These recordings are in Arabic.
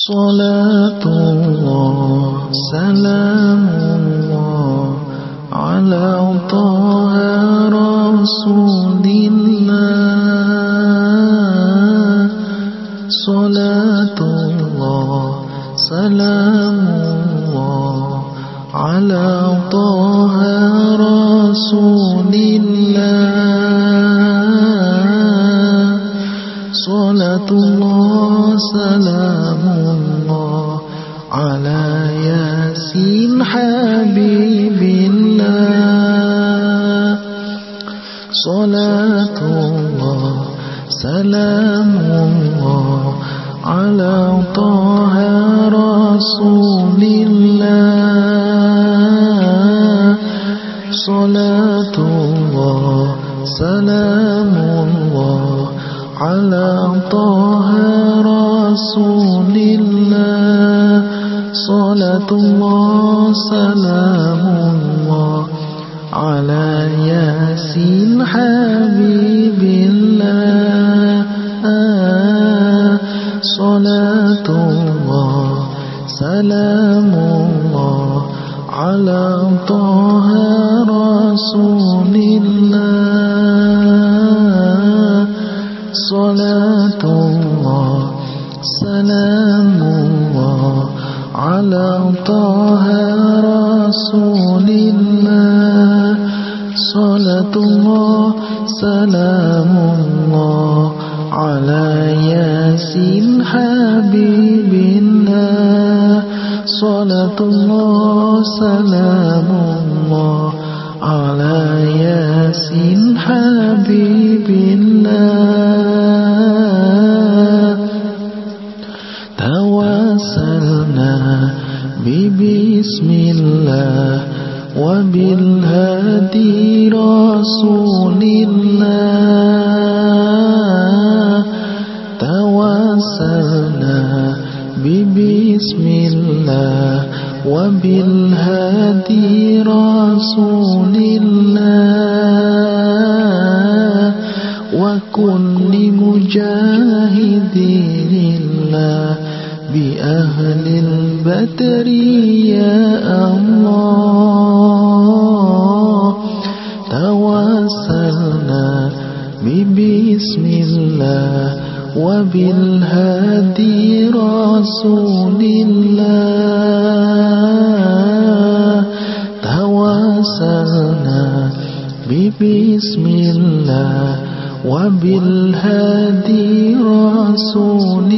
صلاة الله سلام الله على طه رسول الله. صلاة الله سلام الله على طه رسول الله. صلاة الله سلام الله على ياسين حبيب الله. صلاة الله سلام الله على طه رسول الله. صلاة الله سلام الله على طه رسول الله. صلاة الله سلام الله على ياسين حبيب الله. صلاة الله سلام الله على طه رسول الله. صلاة الله سلام الله على طه رسول الله. صلاة الله سلام الله على ياسين حبيب الله. صلاة الله سلام الله على ياسين حبيب الله. توسلنا ببسم الله وبالهادي رسول الله. توسلنا ببسم الله وبالهادي رسول الله. وكل مجاهد لله بأهل البدر يا الله. توسلنا ببسم الله وبالهادي رسول الله. توسلنا ببسم الله وبالهادي رسول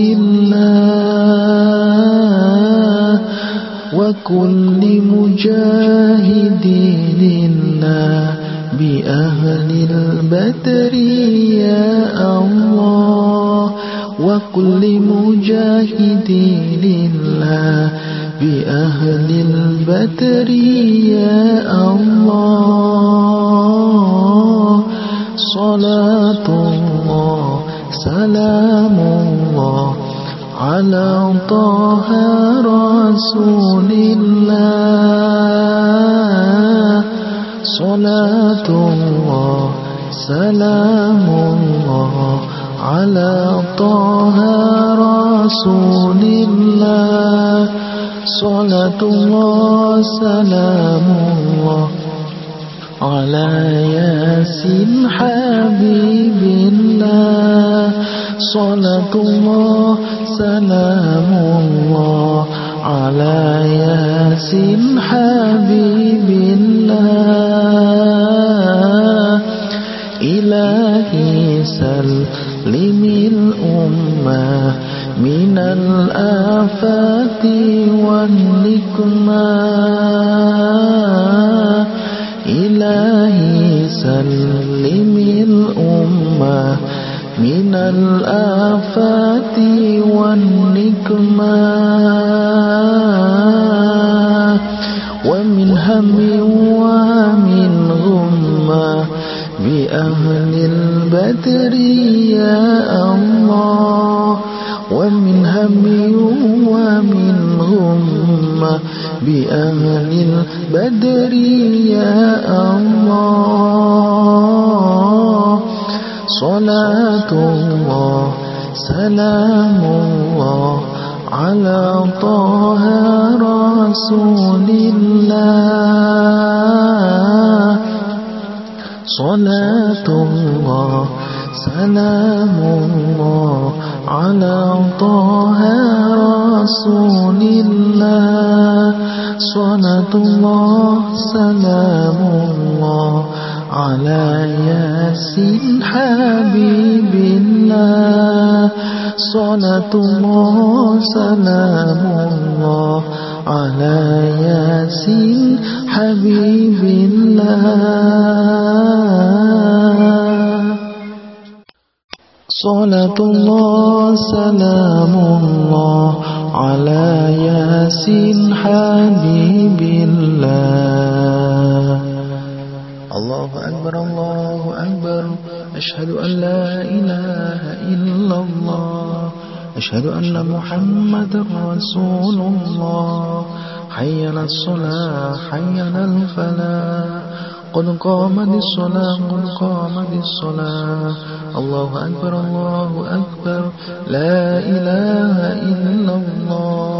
الله. وكل مجاهد لله بأهل البدر يا الله. وكل مجاهد لله بأهل البدر يا الله. صلاة الله سلام الله على طه رسول الله. صلاة الله سلام الله على طه رسول الله. صلاة الله سلام الله على ياسين حبيب الله. صلاة الله سلام الله على ياسين حبيب الله. إلهي سلم الأمة من الآفات والنكمة. إلهي سلم الأمة من الآفات والنكمة. ومن هم ومن غمة بأهل البدر يا الله. ومن هم ومن غمة بأهل البدر يا الله. صلاة الله سلام الله على طه رسول الله صلاة الله سلام الله على طه رسول الله صلاة الله سلام الله على ياسين حبيب الله صلاة الله سلام الله على ياسين حبيب الله صلاة الله سلام الله على ياسين حبيب الله الله أكبر الله أكبر أشهد أن لا إله إلا الله أشهد أن محمد رسول الله حي على الصلاة حي على الفلاح قد قامت الصلاة قد قامت الصلاة الله أكبر الله أكبر لا إله إلا الله